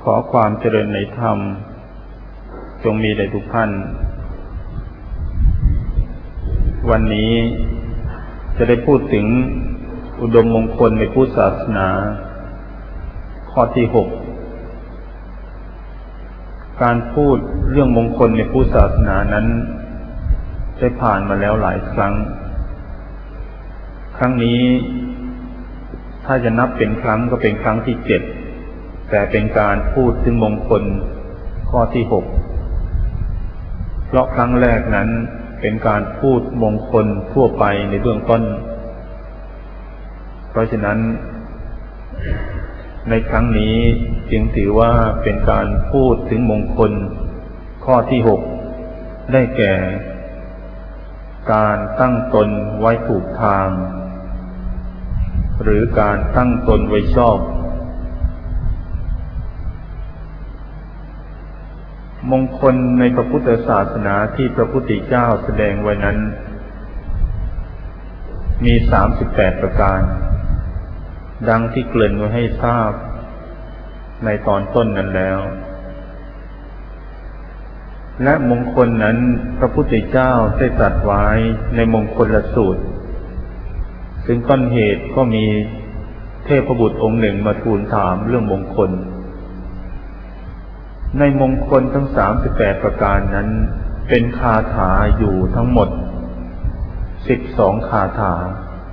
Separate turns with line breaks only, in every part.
อความเจริญในธรรมจงมีแด่ทุกท่านวันนี้จะได้พูดถึงอุดมมงคลในพุทธศาสนาข้อที่ 6การพูดเรื่องมงคลในพุทธศาสนานั้นได้ผ่านมาแล้วหลายครั้งครั้งนี้ถ้าจะนับเป็นครั้งก็เป็นครั้งที่ 7แต่เป็นการพูดถึงมงคลข้อที่ 6เพราะครั้งแรกนั้นเป็นการพูดมงคลทั่วไปในเบื้องต้นเพราะฉะนั้นในครั้งนี้จึงถือว่าเป็นการพูดถึงมงคลข้อที่ 6ได้แก่การตั้งตนไว้ถูกทางหรือการตั้งตนไว้ชอบมงคลในพระพุทธศาสนาที่พระพุทธเจ้าแสดงไว้นั้นมี38ประการดังที่เกริ่นไว้ให้ทราบในตอนต้นนั้นแล้วและมงคลนั้นพระพุทธเจ้าได้ตรัสไว้ในมงคลสูตรซึ่งต้นเหตุก็มีเทพบุตรองค์หนึ่งมาทูลถามเรื่องมงคลในมงคลทั้ง38ประการนั้นเป็นคาถาอยู่ทั้งหมด12คาถา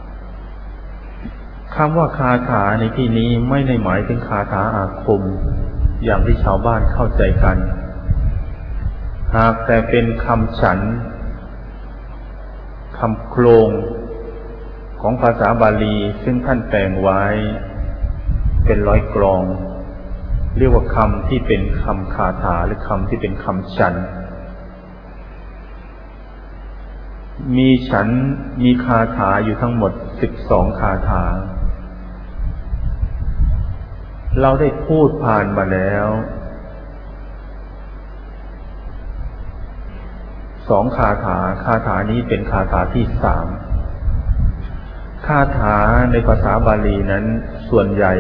คำว่าคาถาในที่นี้ไม่ได้หมายถึงคาถาอาคมอย่างที่ชาวบ้านเข้าใจกันหากแต่เป็นคำฉันคำโครงของภาษาบาลีซึ่งท่านแต่งไว้เป็นร้อยกลองเรียกว่าคำที่เป็นคำคาถาหรือคำที่เป็นคำฉันมีคาถาอยู่ทั้งหมด12คาถาเราได้พูดผ่านมาแล้ว2คาถานี้เป็นคาถาที่3คาถาในภาษาบาลีนั้นส่วนใหญ่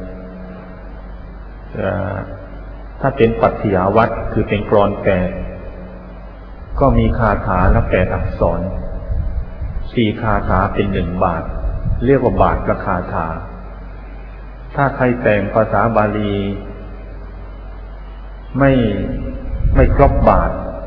ถ้าเป็นปัจฉิยวัตรคือเป็นกลอน8ก็มีคาถาละ8อักษร4คาถาเป็น1บาทเรียกว่าบาทละคาถาถ้าใครแต่งภาษาบาลีไม่ครบบาท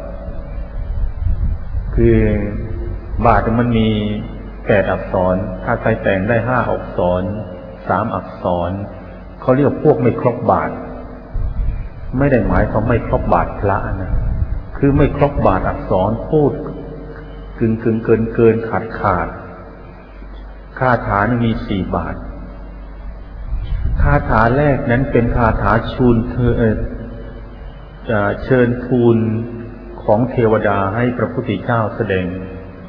คือบาทมันมี8อักษรถ้าใครแต่งได้5อักษร3อักษรเขาเรียกพวกไม่ครบบาทไม่ได้หมายความไม่ครบบาทพระนะคือไม่ครบบาทอักษรพูดกึ่งเกินขาดคาถานี่มี4บาทคาถาแรกนั้นเป็นคาถาเชิญทูลของเทวดาให้พระพุทธเจ้าแสดง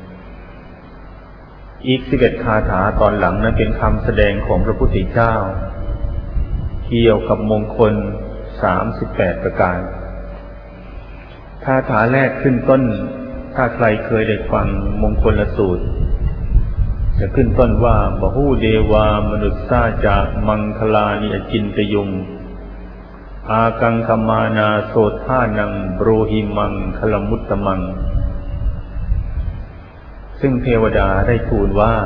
อีก11คาถาตอนหลังนั้นเป็นคำแสดงของพระพุทธเจ้าเกี่ยวกับมงคล38ประการคาถาแรกขึ้นต้นถ้าใครเคยได้ฟังมงคลสูตรจะขึ้นต้นว่าบหูเดวามนุษสาจะมังคลานิอจินตยุงอากังคมานาโสธานังโบรหิมังคลมุตตมังซึ่งเทวดาได้ทูลว่า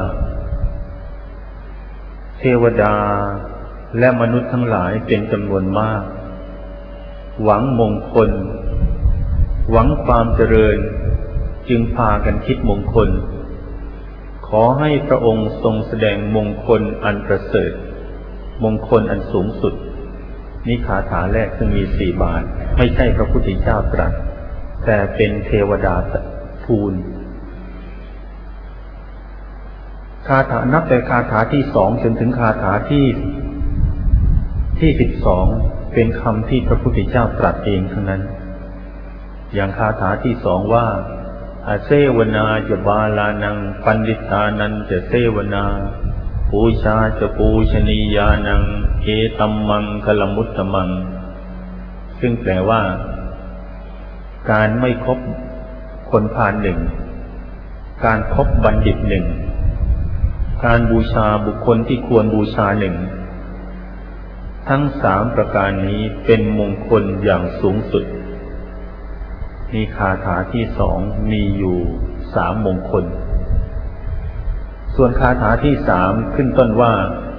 เทวดาและมนุษย์ทั้งหลายเป็นจำนวนมากหวังมงคลหวังความเจริญจึงพากันคิดมงคลขอให้พระองค์ทรงแสดงมงคลอันประเสริฐมงคลอันสูงสุดนี่คาถาแรกซึ่งมี4บาทไม่ใช่พระพุทธเจ้าตรัสแต่เป็นเทวดาทูลคาถานับแต่คาถาที่2จนถึงคาถาที่12เป็นคำที่พระพุทธเจ้าตรัสเองทั้งนั้นอย่างคาถาที่2ว่าอาเสวนาจะบาลานังปันดิตานันจะเสวนาปูชาจะปูชนียานังเอตัมมังคลมุตตมังซึ่งแปลว่าการไม่คบคนพาลหนึ่งการคบบัณฑิตหนึ่งการบูชาบุคคลที่ควรบูชาหนึ่งทั้งสามประการนี้เป็นมงคลอย่างสูงสุดมีคาถาที่สองมีอยู่3 มงคลส่วนคาถาที่3ขึ้นต้นว่า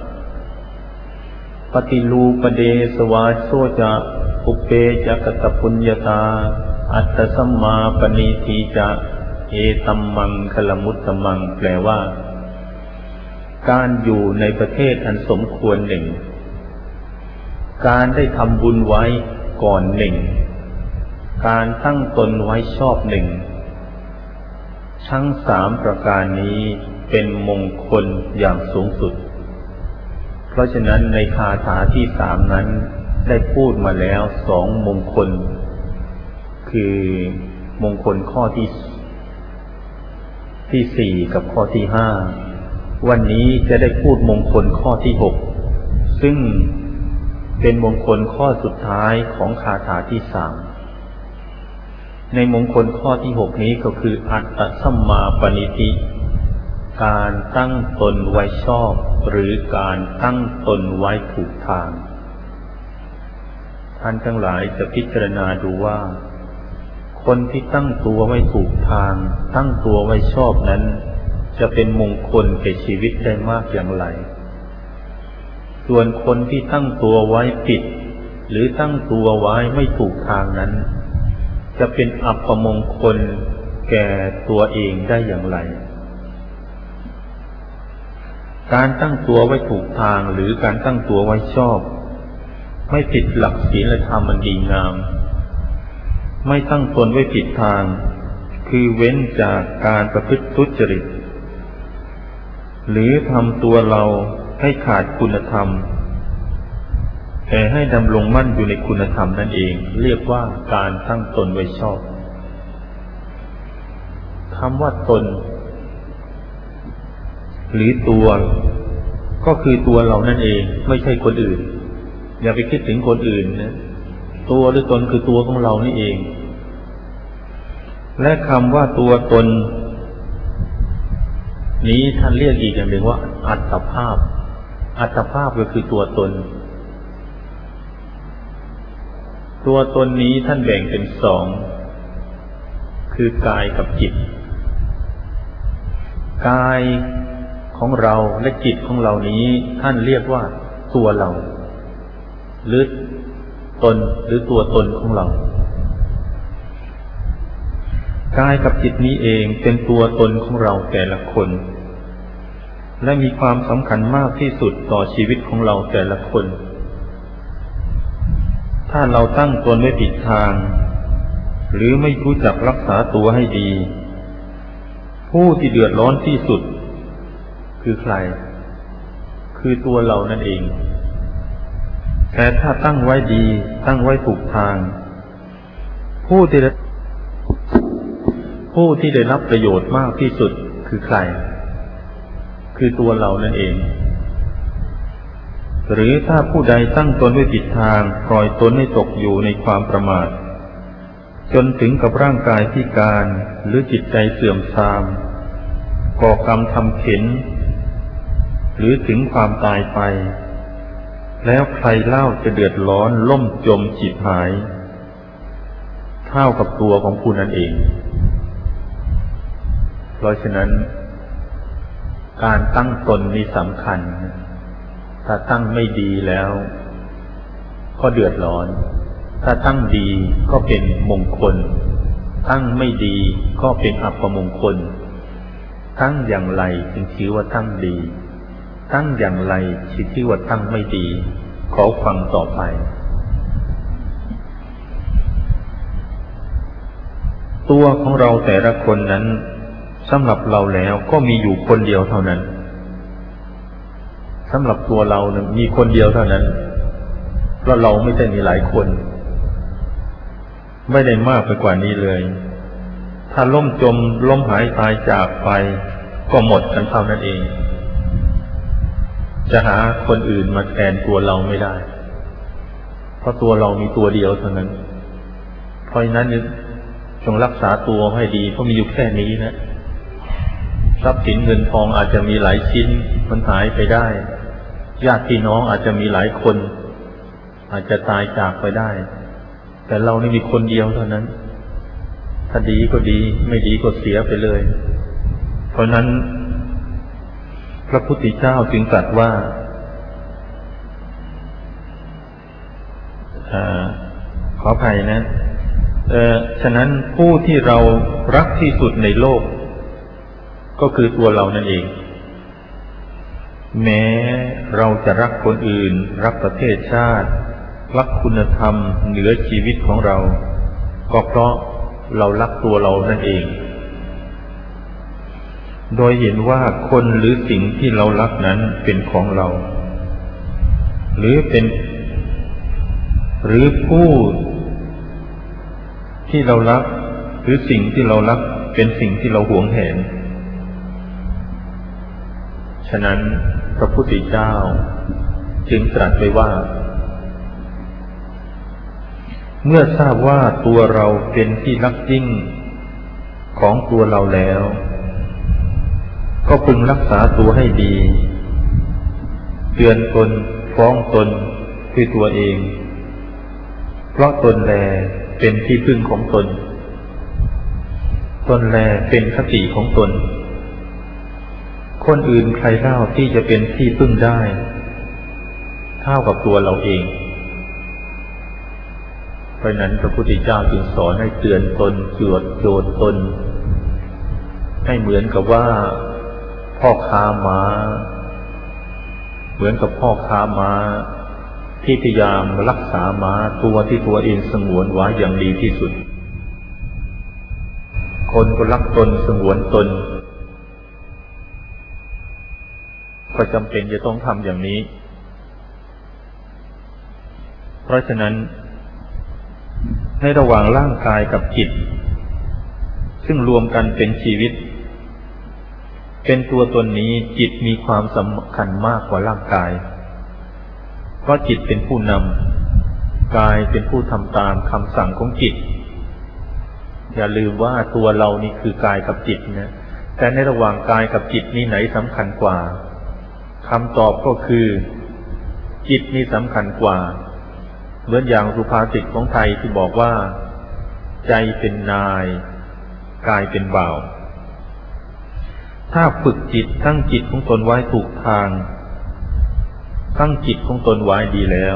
ปฏิลูปเดสวาโซจะอุเปจะกตปุญญาตาอัตตสัมมาปณิทีจะเอตัมมังคลมุตตมังแปลว่าการอยู่ในประเทศอันสมควรหนึ่งการได้ทำบุญไว้ก่อนหนึ่งการตั้งตนไว้ชอบหนึ่งทั้ง3ประการนี้เป็นมงคลอย่างสูงสุดเพราะฉะนั้นในคาถาที่3นั้นได้พูดมาแล้ว2 มงคลคือมงคลข้อที่4กับข้อที่5วันนี้จะได้พูดมงคลข้อที่6ซึ่งเป็นมงคลข้อสุดท้ายของคาถาที่3ในมงคลข้อที่6นี้ก็คืออัตตสัมมาปณิธิการตั้งตนไว้ชอบหรือการตั้งตนไว้ถูกทางท่านทั้งหลายจะพิจารณาดูว่าคนที่ตั้งตัวไว้ถูกทางตั้งตัวไว้ชอบนั้นจะเป็นมงคลแก่ชีวิตได้มากอย่างไรส่วนคนที่ตั้งตัวไว้ผิดหรือตั้งตัวไว้ไม่ถูกทางนั้นจะเป็นอัปมงคลแก่ตัวเองได้อย่างไรการตั้งตัวไว้ถูกทางหรือการตั้งตัวไว้ชอบไม่ผิดหลักศีลธรรมอันดีงามไม่ตั้งตนไว้ผิดทางคือเว้นจากการประพฤติทุจริตหรือทำตัวเราให้ขาดคุณธรรมแต่ให้ดำรงมั่นอยู่ในคุณธรรมนั่นเองเรียกว่าการตั้งตนไว้ชอบคำว่าตนหรือตัวก็คือตัวเรานั่นเองไม่ใช่คนอื่นอย่าไปคิดถึงคนอื่นนะตัวหรือตนคือตัวของเรานี่เองและคำว่าตัวตนนี้ท่านเรียกอีกอย่างหนึ่งว่าอัตภาพอัตภาพก็คือตัวตนตัวตนนี้ท่านแบ่งเป็น2คือกายกับจิตกายของเราและจิตของเรานี้ท่านเรียกว่าตัวเราหรือตนหรือตัวตนของเรากายกับจิตนี้เองเป็นตัวตนของเราแต่ละคนและมีความสำคัญมากที่สุดต่อชีวิตของเราแต่ละคนถ้าเราตั้งตนไว้ผิดทางหรือไม่รู้จักรักษาตัวให้ดีผู้ที่เดือดร้อนที่สุดคือใครคือตัวเรานั่นเองแต่ถ้าตั้งไว้ดีตั้งไว้ถูกทางผู้ที่ได้รับประโยชน์มากที่สุดคือใครคือตัวเรานั่นเองหรือถ้าผู้ใดตั้งตนไว้ผิดทางปล่อยตนให้ตกอยู่ในความประมาทจนถึงกับร่างกายพิการหรือจิตใจเสื่อมทรามก่อกรรมทำเข็ญหรือถึงความตายไปแล้วใครเล่าจะเดือดร้อนล่มจมฉิบหายเท่ากับตัวของผู้นั้นเองเพราะฉะนั้นการตั้งตนนี่สำคัญถ้าตั้งไม่ดีแล้วก็เดือดร้อนถ้าตั้งดีก็เป็นมงคลตั้งไม่ดีก็เป็นอัปมงคลตั้งอย่างไรจึงชื่อว่าตั้งดีตั้งอย่างไรชื่อว่าตั้งไม่ดีขอฟังต่อไปตัวของเราแต่ละคนนั้นสำหรับเราแล้วก็มีอยู่คนเดียวเท่านั้นสำหรับตัวเราเนี่ยมีคนเดียวเท่านั้นเพราะเราไม่ได้มีหลายคนไม่ได้มากไปกว่านี้เลยถ้าล้มจมล้มหายตายจากไปก็หมดกันเท่านั้นเองจะหาคนอื่นมาแทนตัวเราไม่ได้เพราะตัวเรามีตัวเดียวเท่านั้นเพราะฉะนั้นจงรักษาตัวให้ดีเพราะมีอยู่แค่นี้นะทรัพย์สินเงินทองอาจจะมีหลายชิ้นมันหายไปได้ญาติพี่น้องอาจจะมีหลายคนอาจจะตายจากไปได้แต่เรานี่มีคนเดียวเท่านั้นถ้าดีก็ดีไม่ดีก็เสียไปเลยเพราะนั้นพระพุทธเจ้าจึงตรัสว่าขออภัยนะฉะนั้นผู้ที่เรารักที่สุดในโลกก็คือตัวเรานั่นเองแม้เราจะรักคนอื่นรักประเทศชาติรักคุณธรรมเหนือชีวิตของเราก็เพราะเรารักตัวเรานั่นเองโดยเห็นว่าคนหรือสิ่งที่เรารักนั้นเป็นของเราหรือผู้ที่เรารักหรือสิ่งที่เรารักเป็นสิ่งที่เราหวงแหนฉะนั้นพระพุทธเจ้าจึงตรัสไว้ว่าเมื่อทราบว่าตัวเราเป็นที่รักยิ่งของตัวเราแล้วก็พึงรักษาตัวให้ดีเตือนตนฟ้องตนด้วยตัวเองเพราะตนแลเป็นที่พึ่งของตนตนแลเป็นคติของตนคนอื่นใครเล่าที่จะเป็นที่พึ่งได้เท่ากับตัวเราเองเพราะนั้นพระพุทธเจ้าจึงสอนให้เตือนตนโจทย์ตนให้เหมือนกับว่าพ่อค้าม้าที่พยายามรักษาม้าตัวที่ตัวเองสงวนไว้อย่างดีที่สุดคนก็รักตนสงวนตนก็จำเป็นจะต้องทำอย่างนี้เพราะฉะนั้นในระหว่างร่างกายกับจิตซึ่งรวมกันเป็นชีวิตเป็นตัวตนนี้จิตมีความสำคัญมากกว่าร่างกายเพราะจิตเป็นผู้นำกายเป็นผู้ทำตามคำสั่งของจิตอย่าลืมว่าตัวเรานี่คือกายกับจิตนะแต่ในระหว่างกายกับจิตนี่ไหนสำคัญกว่าคำตอบก็คือจิตนี่สำคัญกว่าเหมือนอย่างสุภาษิตของไทยที่บอกว่าใจเป็นนายกายเป็นบ่าวถ้าฝึกจิตตั้งจิตของตนไว้ถูกทางตั้งจิตของตนไว้ดีแล้ว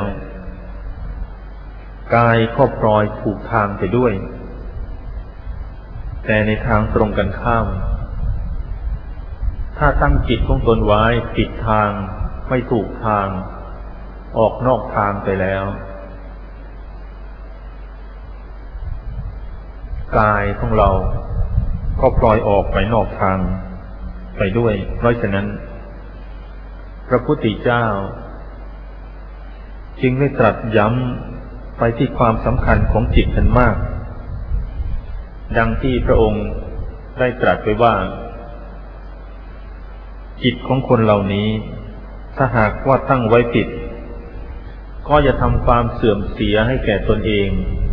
กายก็พลอยถูกทางไปด้วยแต่ในทางตรงกันข้ามถ้าตั้งจิตของตนไว้ผิดทางไม่ถูกทางออกนอกทางไปแล้วกายของเราก็พลอยออกไปนอกทางไปด้วยเพราะฉะนั้นพระพุทธเจ้าจึงได้ตรัสย้ำไปที่ความสำคัญของจิตกันมากดังที่พระองค์ได้ตรัสไว้ว่าจิตของคนเหล่านี้ถ้าหากว่าตั้งไว้ผิดก็จะทำความเสื่อมเสียให้แก่ตนเอง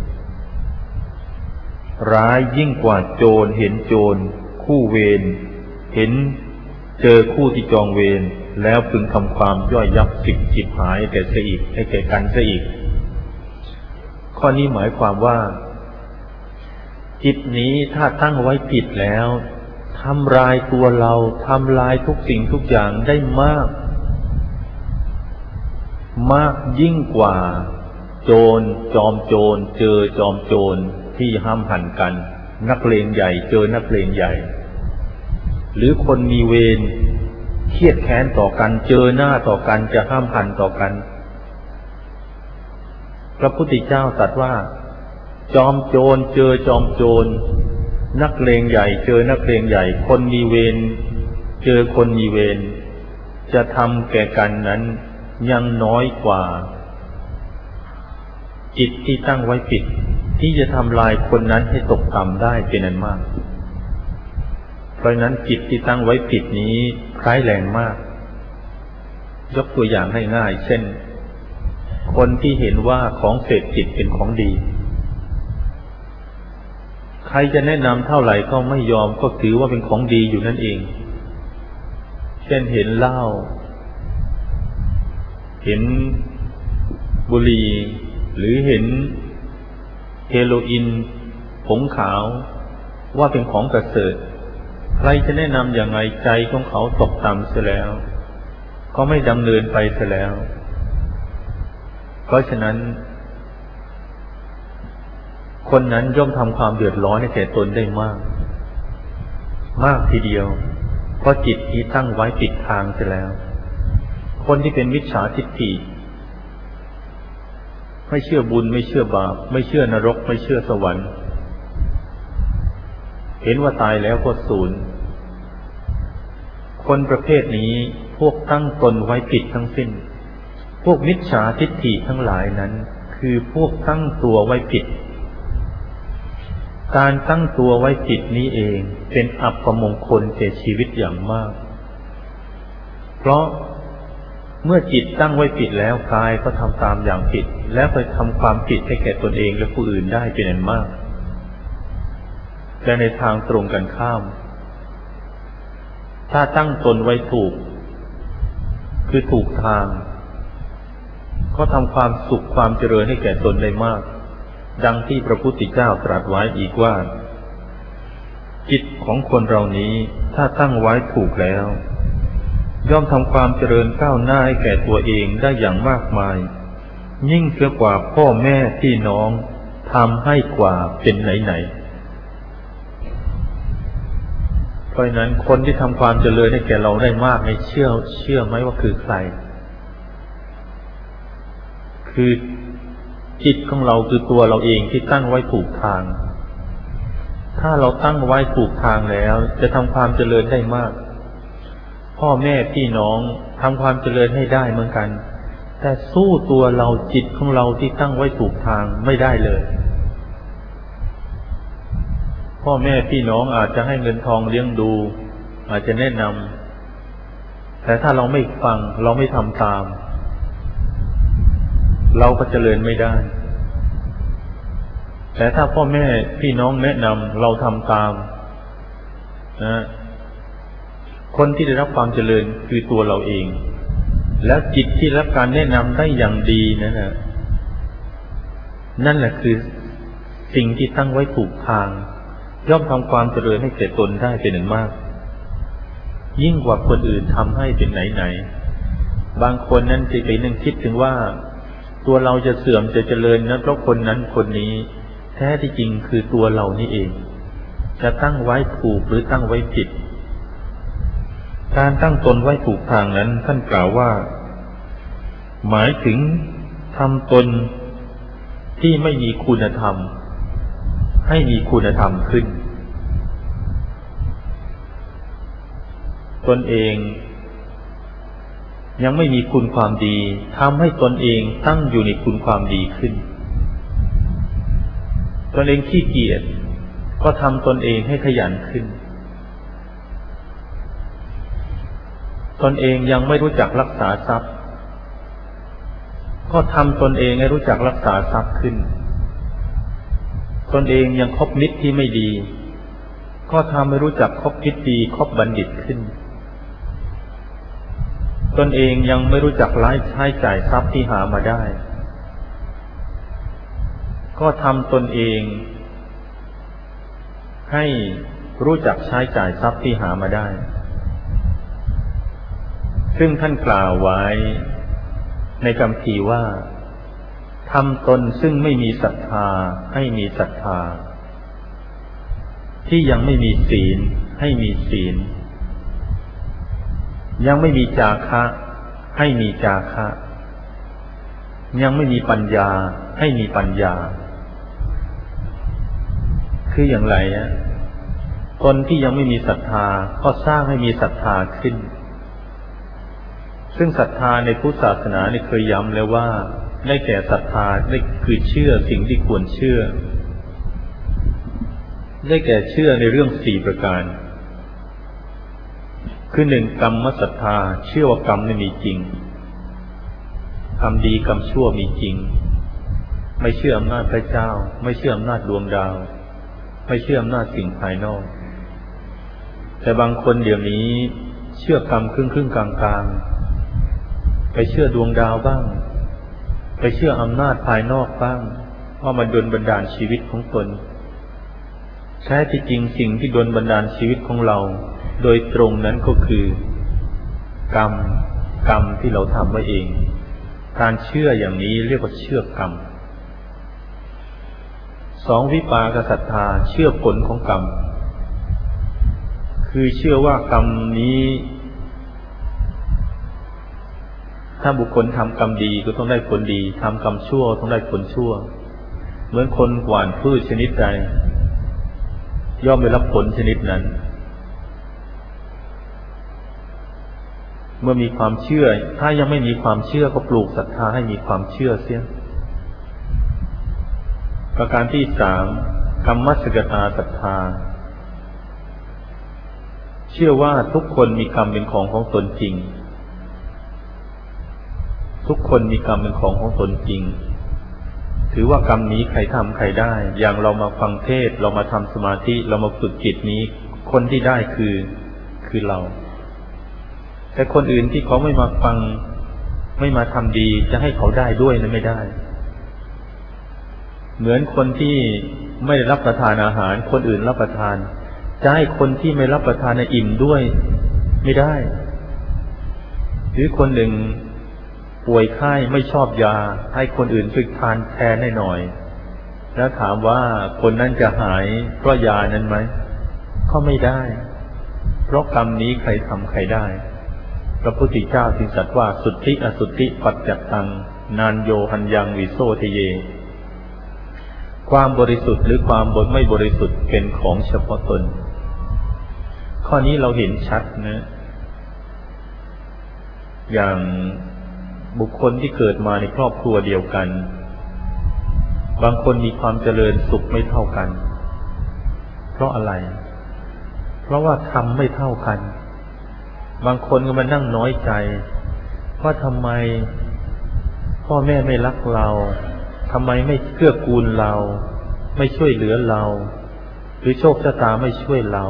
ร้ายยิ่งกว่าโจรเห็นโจรคู่เวรเห็นเจอคู่ที่จองเวรแล้วพึงทำความย่อยยับฉิบหายแก่เสียอีกให้แก่กันเสียอีกข้อนี้หมายความว่าจิตนี้ถ้าตั้งไว้ผิดแล้วทำลายตัวเราทำลายทุกสิ่งทุกอย่างได้มากยิ่งกว่าโจรจอมโจรเจอจอมโจรที่ห้ามหันกันนักเลงใหญ่เจอนักเลงใหญ่หรือคนมีเวรเครียดแค้นต่อกันเจอหน้าต่อกันจะห้ามหันต่อกันพระพุทธเจ้าตรัสว่าจอมโจรเจอจอมโจรนักเลงใหญ่เจอนักเลงใหญ่คนมีเวรเจอคนมีเวรจะทำแก่กันนั้นยังน้อยกว่าจิตที่ตั้งไว้ผิดที่จะทำลายคนนั้นให้ตกต่ำได้เป็นอันมากเพราะนั้นจิตที่ตั้งไว้ผิดนี้ร้ายแรงมากยกตัวอย่างง่ายๆเช่นคนที่เห็นว่าของเสพติดเป็นของดีใครจะแนะนำเท่าไหร่ก็ไม่ยอมก็ถือว่าเป็นของดีอยู่นั่นเองเช่นเห็นเหล้าเห็นบุหรี่หรือเห็นเฮโรอีนผงขาวว่าเป็นของประเสริฐใครจะแนะนำอย่างไรใจของเขาตกต่ำเสียแล้วก็ไม่ดำเนินไปเสียแล้วเพราะฉะนั้นคนนั้นย่อมทำความเดือดร้อนให้แก่ตนได้มากมากทีเดียวเพราะจิตที่ตั้งไว้ปิดทางเสียแล้วคนที่เป็นมิจฉาทิฏฐิไม่เชื่อบุญไม่เชื่อบาปไม่เชื่อนรกไม่เชื่อสวรรค์เห็นว่าตายแล้วก็สูญคนประเภทนี้พวกตั้งตนไว้ผิดทั้งสิ้นพวกมิจฉาทิฏฐิทั้งหลายนั้นคือพวกตั้งตัวไว้ผิดการตั้งตัวไว้ผิดนี้เองเป็นอัปมงคลแก่ชีวิตอย่างมากเพราะเมื่อจิตตั้งไว้ผิดแล้วกายก็ทำตามอย่างผิดแล้วไปทำความผิดให้แก่ตนเองและผู้อื่นได้เป็นอันมากแต่ในทางตรงกันข้ามถ้าตั้งตนไว้ถูกคือถูกทางก็ทำความสุขความเจริญให้แก่ตนได้มากดังที่พระพุทธเจ้าตรัสไว้อีกว่าจิตของคนเรานี้ถ้าตั้งไว้ถูกแล้วย่อมทำความเจริญก้าวหน้าให้แก่ตัวเองได้อย่างมากมายยิ่งเสียกว่าพ่อแม่พี่น้องทำให้กว่าเป็นไหนๆเพราะนั้นคนที่ทำความเจริญให้แก่เราได้มากในเชื่อไหมว่าคือใครคือจิตของเราคือตัวเราเองที่ตั้งไว้ถูกทางถ้าเราตั้งไว้ถูกทางแล้วจะทำความเจริญได้มากพ่อแม่พี่น้องทำความเจริญให้ได้เหมือนกันแต่สู้ตัวเราจิตของเราที่ตั้งไว้ถูกทางไม่ได้เลยพ่อแม่พี่น้องอาจจะให้เงินทองเลี้ยงดูอาจจะแนะนำแต่ถ้าเราไม่ฟังเราไม่ทำตามเราก็เจริญไม่ได้แต่ถ้าพ่อแม่พี่น้องแนะนำเราทำตามนะคนที่ได้รับความเจริญคือตัวเราเองแล้วจิตที่รับการแนะนำได้อย่างดีนั่นแหละคือสิ่งที่ตั้งไว้ถูกทางย่อมทำความเจริญให้แก่ตนได้เป็นอันมากยิ่งกว่าคนอื่นทำให้เป็นไหนบางคนนั้นจะไปนึกคิดถึงว่าตัวเราจะเสื่อมจะเจริญนั้นเพราะคนนั้นคนนี้แท้ที่จริงคือตัวเรานี่เองจะตั้งไว้ถูกหรือตั้งไว้ผิดการตั้งตนไว้ถูกทางนั้นท่านกล่าวว่าหมายถึงทำตนที่ไม่มีคุณธรรมให้มีคุณธรรมขึ้นตนเองยังไม่มีคุณความดีทำให้ตนเองตั้งอยู่ในคุณความดีขึ้นตนเองขี้เกียจก็ทำตนเองให้ขยันขึ้นตนเองยังไม่รู้จักรักษาทรัพย์ก็ทำตนเองให้รู้จักรักษาทรัพย์ขึ้นตนเองยังคบมิตรที่ไม่ดีก็ทำให้รู้จักคบมิตรดีคบบัณฑิตขึ้นตนเองยังไม่รู้จักใช้จ่ายทรัพย์ที่หามาได้ก็ทำตนเองให้รู้จักใช้จ่ายทรัพย์ที่หามาได้ซึ่งท่านกล่าวไว้ในคัมภีร์ว่าทำตนซึ่งไม่มีศรัทธาให้มีศรัทธาที่ยังไม่มีศีลให้มีศีลยังไม่มีจาคะให้มีจาคะยังไม่มีปัญญาให้มีปัญญาคืออย่างไรตนที่ยังไม่มีศรัทธาก็สร้างให้มีศรัทธาขึ้นซึ่งศรัทธาในพุทธศาสนาเคยย้ำแล้วว่าได้แก่ศรัทธาได้คือเชื่อสิ่งที่ควรเชื่อได้แก่เชื่อในเรื่อง4ประการคือ1กรรมศรัทธาเชื่อว่ากรรมไม่มีจริงกรรมดีกรรมชั่วมีจริงไม่เชื่ออำนาจพระเจ้าไม่เชื่ออำนาจดวงดาวไม่เชื่ออำนาจสิ่งภายนอกแต่บางคนเดี๋ยวนี้เชื่อกรรมครึ่งกลางไปเชื่อดวงดาวบ้างไปเชื่ออำนาจภายนอกบ้างว่ามันดลบันดาลชีวิตของตนแท้ที่จริงสิ่งที่ดลบันดาลชีวิตของเราโดยตรงนั้นก็คือกรรมที่เราทำไว้เองการเชื่ออย่างนี้เรียกว่าเชื่อกรรมสองวิปากศรัทธาเชื่อผลของกรรมคือเชื่อว่ากรรมนี้ถ้าบุคคลทำกรรมดีก็ต้องได้ผลดีทำกรรมชั่วต้องได้ผลชั่วเหมือนคนหว่านพืชชนิดใดย่อมได้รับผลชนิดนั้นเมื่อมีความเชื่อถ้ายังไม่มีความเชื่อก็ปลูกศรัทธาให้มีความเชื่อเสียประการที่สามกรรมัสสกตาศรัทธาเชื่อว่าทุกคนมีกรรมเป็นของตนจริงทุกคนมีกรรมเป็นของตนจริงถือว่ากรรมนี้ใครทำใครได้อย่างเรามาฟังเทศเรามาทำสมาธิเรามาฝึกจิตนี้คนที่ได้คือเราแต่คนอื่นที่เขาไม่มาฟังไม่มาทำดีจะให้เขาได้ด้วยนั้นไม่ได้เหมือนคนที่ไม่ได้รับประทานอาหารคนอื่นรับประทานจะให้คนที่ไม่รับประทานอิ่มด้วยไม่ได้หรือคนหนึ่งป่วยไข้ไม่ชอบยาให้คนอื่นช่วยทานแทนให้หน่อยแล้วถามว่าคนนั้นจะหายเพราะยานั้นไหมก็ไม่ได้เพราะกรรมนี้ใครทำใครได้พระพุทธเจ้าจึงตรัสว่าสุทธิอสุทธิปัจจัตตังนานโยหันยังวิโสทเยความบริสุทธิ์หรือความไม่บริสุทธิ์เป็นของเฉพาะตนข้อนี้เราเห็นชัดนะอย่างบุคคลที่เกิดมาในครอบครัวเดียวกันบางคนมีความเจริญสุขไม่เท่ากันเพราะอะไรเพราะว่าทำไม่เท่ากันบางคนก็มานั่งน้อยใจว่าทำไมพ่อแม่ไม่รักเราทำไมไม่เกื้อกูลเราไม่ช่วยเหลือเราหรือโชคชะตาไม่ช่วยเรา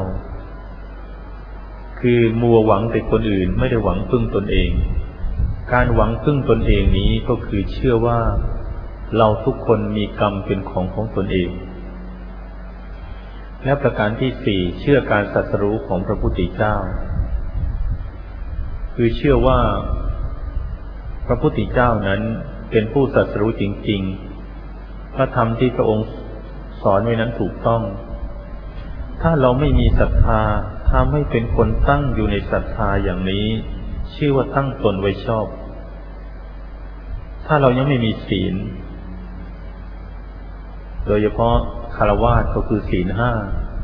คือมัวหวังแต่คนอื่นไม่ได้หวังพึ่งตนเองการหวังพึ่งตนเองนี้ก็คือเชื่อว่าเราทุกคนมีกรรมเป็นของตนเองและประการที่สี่เชื่อการตรัสรู้ของพระพุทธเจ้าคือเชื่อว่าพระพุทธเจ้านั้นเป็นผู้ตรัสรู้จริงๆพระธรรมที่พระองค์สอนไว้นั้นถูกต้องถ้าเราไม่มีศรัทธาทำให้เป็นคนตั้งอยู่ในศรัทธาอย่างนี้ชื่อว่าตั้งตนไว้ชอบถ้าเรายังไม่มีศีลโดยเฉพาะฆราวาสก็คือศีลห้า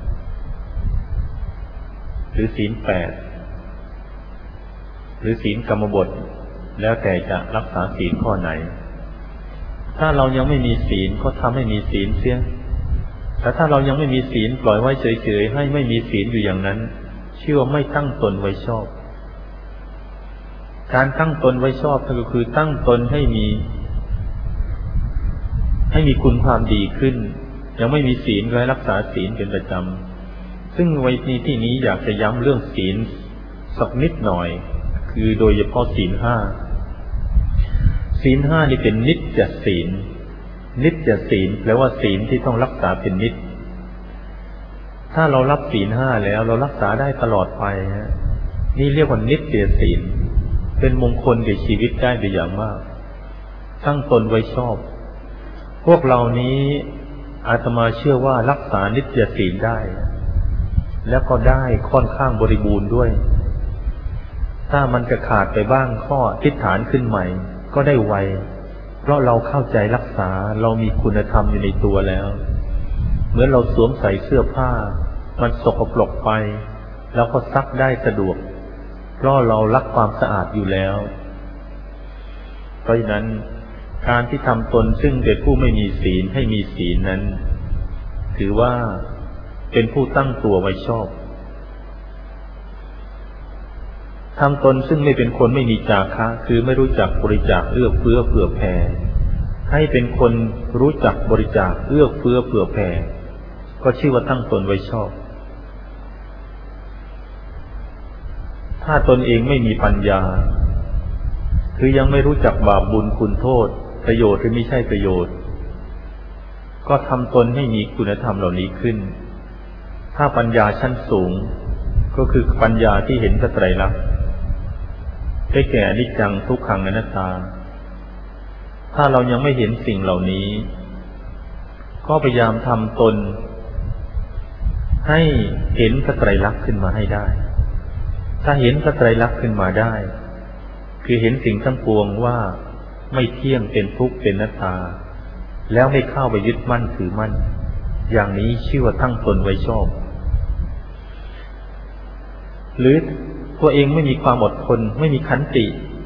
หรือศีลแปดหรือศีลกรรมบทแล้วแต่จะรักษาศีลข้อไหนถ้าเรายังไม่มีศีลก็ทำให้มีศีลเสียแต่ถ้าเรายังไม่มีศีลปล่อยไว้เฉยๆให้ไม่มีศีลอยู่อย่างนั้นชื่อว่าไม่ตั้งตนไว้ชอบการตั้งตนไว้ชอบก็คือตั้งตนให้มีคุณความดีขึ้นยังไม่มีศีลก็ให้รักษาศีลเป็นประจำซึ่งไว้ในที่นี้อยากจะย้ำเรื่องศีลสักนิดหน่อยคือโดยเฉพาะศีลห้านี่เป็นนิจจศีลนิจจศีลแปลว่าศีลที่ต้องรักษาเป็นนิจถ้าเรารับศีลห้าแล้วเรารักษาได้ตลอดไปนี่เรียกว่านิจจศีลเป็นมงคลแก่ชีวิตได้เป็นอย่างมากตั้งตนไว้ชอบพวกเรานี้อาตมาเชื่อว่ารักษานิจจศีลได้แล้วก็ได้ค่อนข้างบริบูรณ์ด้วยถ้ามันจะขาดไปบ้างข้ออธิษฐานขึ้นใหม่ก็ได้ไวเพราะเราเข้าใจรักษาเรามีคุณธรรมอยู่ในตัวแล้วเหมือนเราสวมใส่เสื้อผ้ามันสกปรกไปเราก็ซักได้สะดวกเพราะเรารักความสะอาดอยู่แล้วเพราะฉะนั้นการที่ทำตนซึ่งเป็นผู้ไม่มีศีลให้มีศีลนั้นถือว่าเป็นผู้ตั้งตัวไว้ชอบทำตนซึ่งไม่เป็นคนไม่มีจาคะคือไม่รู้จักบริจาคเอื้อเฟื้อเผื่อแผ่ให้เป็นคนรู้จักบริจาคเอื้อเฟื้อเผื่อแผ่ก็ชื่อว่าตั้งตนไว้ชอบถ้าตนเองไม่มีปัญญาคือยังไม่รู้จักบาปบุญคุณโทษประโยชน์หรือไม่ใช่ประโยชน์ก็ทำตนให้มีคุณธรรมเหล่านี้ขึ้นถ้าปัญญาชั้นสูงก็คือปัญญาที่เห็นพระไตรลักษณ์ได้แก่อนิจจังทุกขังอนัตตาถ้าเรายังไม่เห็นสิ่งเหล่านี้ก็พยายามทำตนให้เห็นพระไตรลักษณ์ขึ้นมาให้ได้ถ้าเห็นพระไตรลักษณ์ขึ้นมาได้คือเห็นสิ่งทั้งปวงว่าไม่เที่ยงเป็นทุกข์เป็นอนัตตาแล้วไม่เข้าไปยึดมั่นถือมั่นอย่างนี้ชื่อว่าตั้งตนไว้ชอบหรือตัวเองไม่มีความอดทนไม่มีขันติ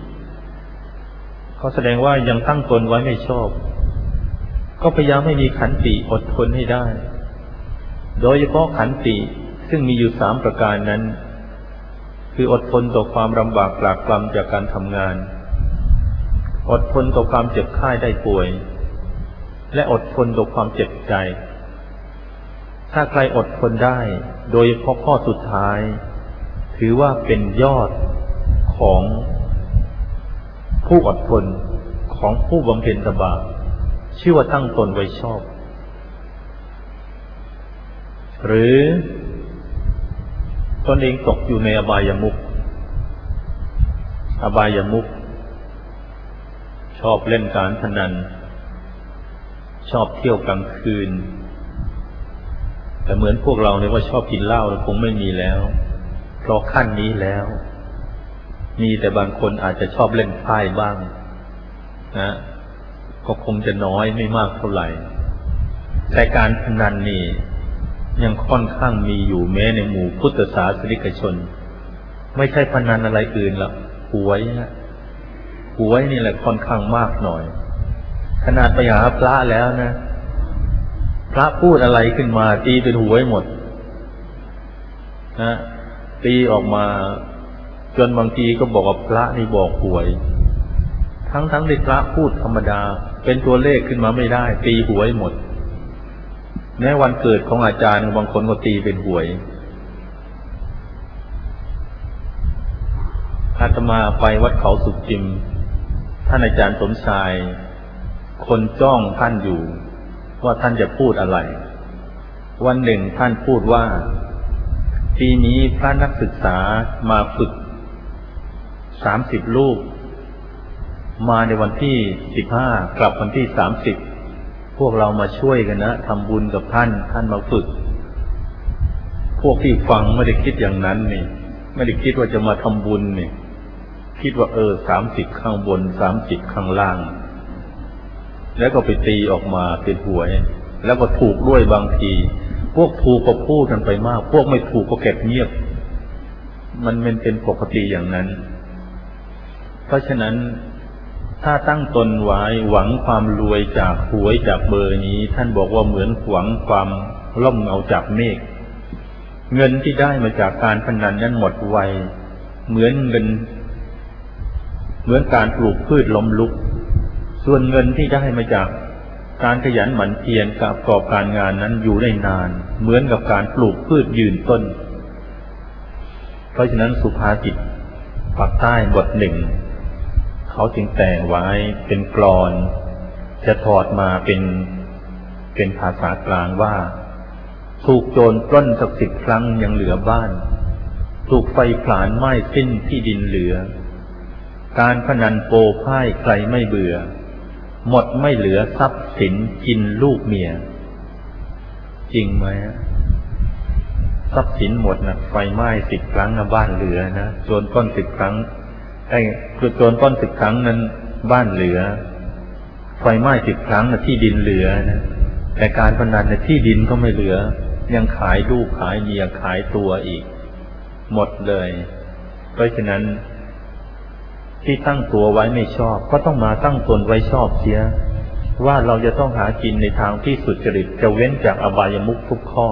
ก็แสดงว่ายังตั้งตนไว้ไม่ชอบก็พยายามให้มีขันติอดทนให้ได้โดยเฉพาะขันติซึ่งมีอยู่3ประการนั้นคืออดทนต่อความลำบากตรากตรำจากการทำงานอดทนต่อความเจ็บไข้ได้ป่วยและอดทนต่อความเจ็บใจถ้าใครอดทนได้โดยเฉพาะข้อสุดท้ายถือว่าเป็นยอดของผู้อดทนของผู้บำเพ็ญตบะชื่อว่าตั้งตนไว้ชอบหรือตนเองตกอยู่ในอบายมุขชอบเล่นการพนันชอบเที่ยวกลางคืนแต่เหมือนพวกเราเนี่ยว่าชอบกินเหล้าคงไม่มีแล้วเพราะขั้นนี้แล้วมีแต่บางคนอาจจะชอบเล่นไพ่บ้างนะก็คงจะน้อยไม่มากเท่าไหร่แต่การพนันนี่ยังค่อนข้างมีอยู่แม้ในหมู่พุทธศาสนิกชนไม่ใช่พนันอะไรอื่นหรอกหวยนี่แหละค่อนข้างมากหน่อยขนาดไปหาพระแล้วนะพระพูดอะไรขึ้นมาตีเป็นหวยหมดนะตีออกมาจนบางทีก็บอกว่าพระนี่บอกหวยทั้งที่พระพูดธรรมดาเป็นตัวเลขขึ้นมาไม่ได้ตีหวยหมดแม้วันเกิดของอาจารย์บางคนก็ตีเป็นหวยอาตมาไปวัดเขาสุขจิมท่านอาจารย์สมชายคนจ้องท่านอยู่ว่าท่านจะพูดอะไรวันหนึ่งท่านพูดว่าปีนี้พระนักศึกษามาฝึก30 รูปมาในวันที่15กลับวันที่30พวกเรามาช่วยกันนะทำบุญกับท่านมาฝึกพวกที่ฟังไม่ได้คิดอย่างนั้นนี่ไม่ได้คิดว่าจะมาทำบุญนี่คิดว่า30ข้างบน30ข้างล่างแล้วก็ไปตีออกมาเป็นหวยแล้วก็ถูกด้วยบางทีพวกถูกก็พูดกันไปมากพวกไม่ถูกก็เก็บเงียบมันเป็นปกติอย่างนั้นเพราะฉะนั้นถ้าตั้งตนไว้หวังความรวยจากหวยจากเบอร์นี้ท่านบอกว่าเหมือนหวังความร่มเงาจากเมฆเงินที่ได้มาจากการพนันนั้นหมดไวเหมือนการปลูกพืชล้มลุกส่วนเงินที่ได้มาจากการขยันหมั่นเพียรกับประกอบการงานนั้นอยู่ได้นานเหมือนกับการปลูกพืชยืนต้นเพราะฉะนั้นสุภาษิตภาคใต้บทหนึ่งเขาจึงแต่งไว้เป็นกลอนจะถอดมาเป็นภาษากลางว่าถูกโจรปล้นสัก10 ครั้งยังเหลือบ้านถูกไฟผลาญไหม้สิ้นที่ดินเหลือการพนันโปพ่ายใครไม่เบื่อหมดไม่เหลือทรัพย์สินกินลูกเมียจริงไหมทรัพย์สินหมดนะไฟไหม้10 ครั้งนะบ้านเหลือนะโจรปล้น10 ครั้งคือโจรปล้น10 ครั้งนั้นบ้านเหลือไฟไหม้10 ครั้งนะที่ดินเหลือนะแต่การพนันนะที่ดินก็ไม่เหลือยังขายลูกขายเมียขายตัวอีกหมดเลยเพราะฉะนั้นที่ตั้งตัวไว้ไม่ชอบก็ต้องมาตั้งตนไว้ชอบเสียว่าเราจะต้องหากินในทางที่สุจริตจะเว้นจากอบายมุขทุกข้อ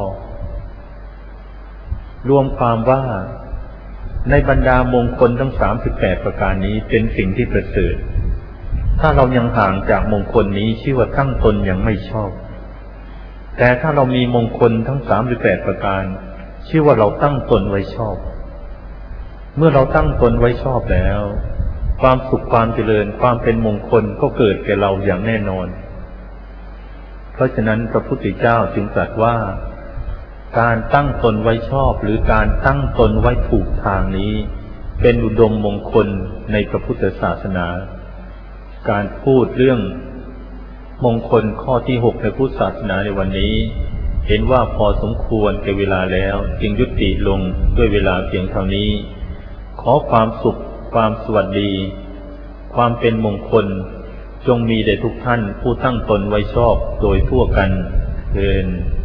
รวมความว่าในบรรดามงคลทั้ง38ประการนี้เป็นสิ่งที่ประเสริฐถ้าเรายังห่างจากมงคลนี้ชื่อว่าตั้งตนยังไม่ชอบแต่ถ้าเรามีมงคลทั้ง38ประการชื่อว่าเราตั้งตนไว้ชอบเมื่อเราตั้งตนไว้ชอบแล้วความสุขความเจริญความเป็นมงคลก็เกิดแก่เราอย่างแน่นอนเพราะฉะนั้นพระพุทธเจ้าจึงตรัสว่าการตั้งตนไว้ชอบหรือการตั้งตนไว้ถูกทางนี้เป็นอุดมมงคลในพระพุทธศาสนาการพูดเรื่องมงคลข้อที่6ในพุทธศาสนาในวันนี้เห็นว่าพอสมควรแก่เวลาแล้วจึงยุติลงด้วยเวลาเพียงเท่านี้ขอความสุขความสวัสดีความเป็นมงคลจงมีแด่ทุกท่านผู้ตั้งตนไว้ชอบโดยทั่วกันเทอญ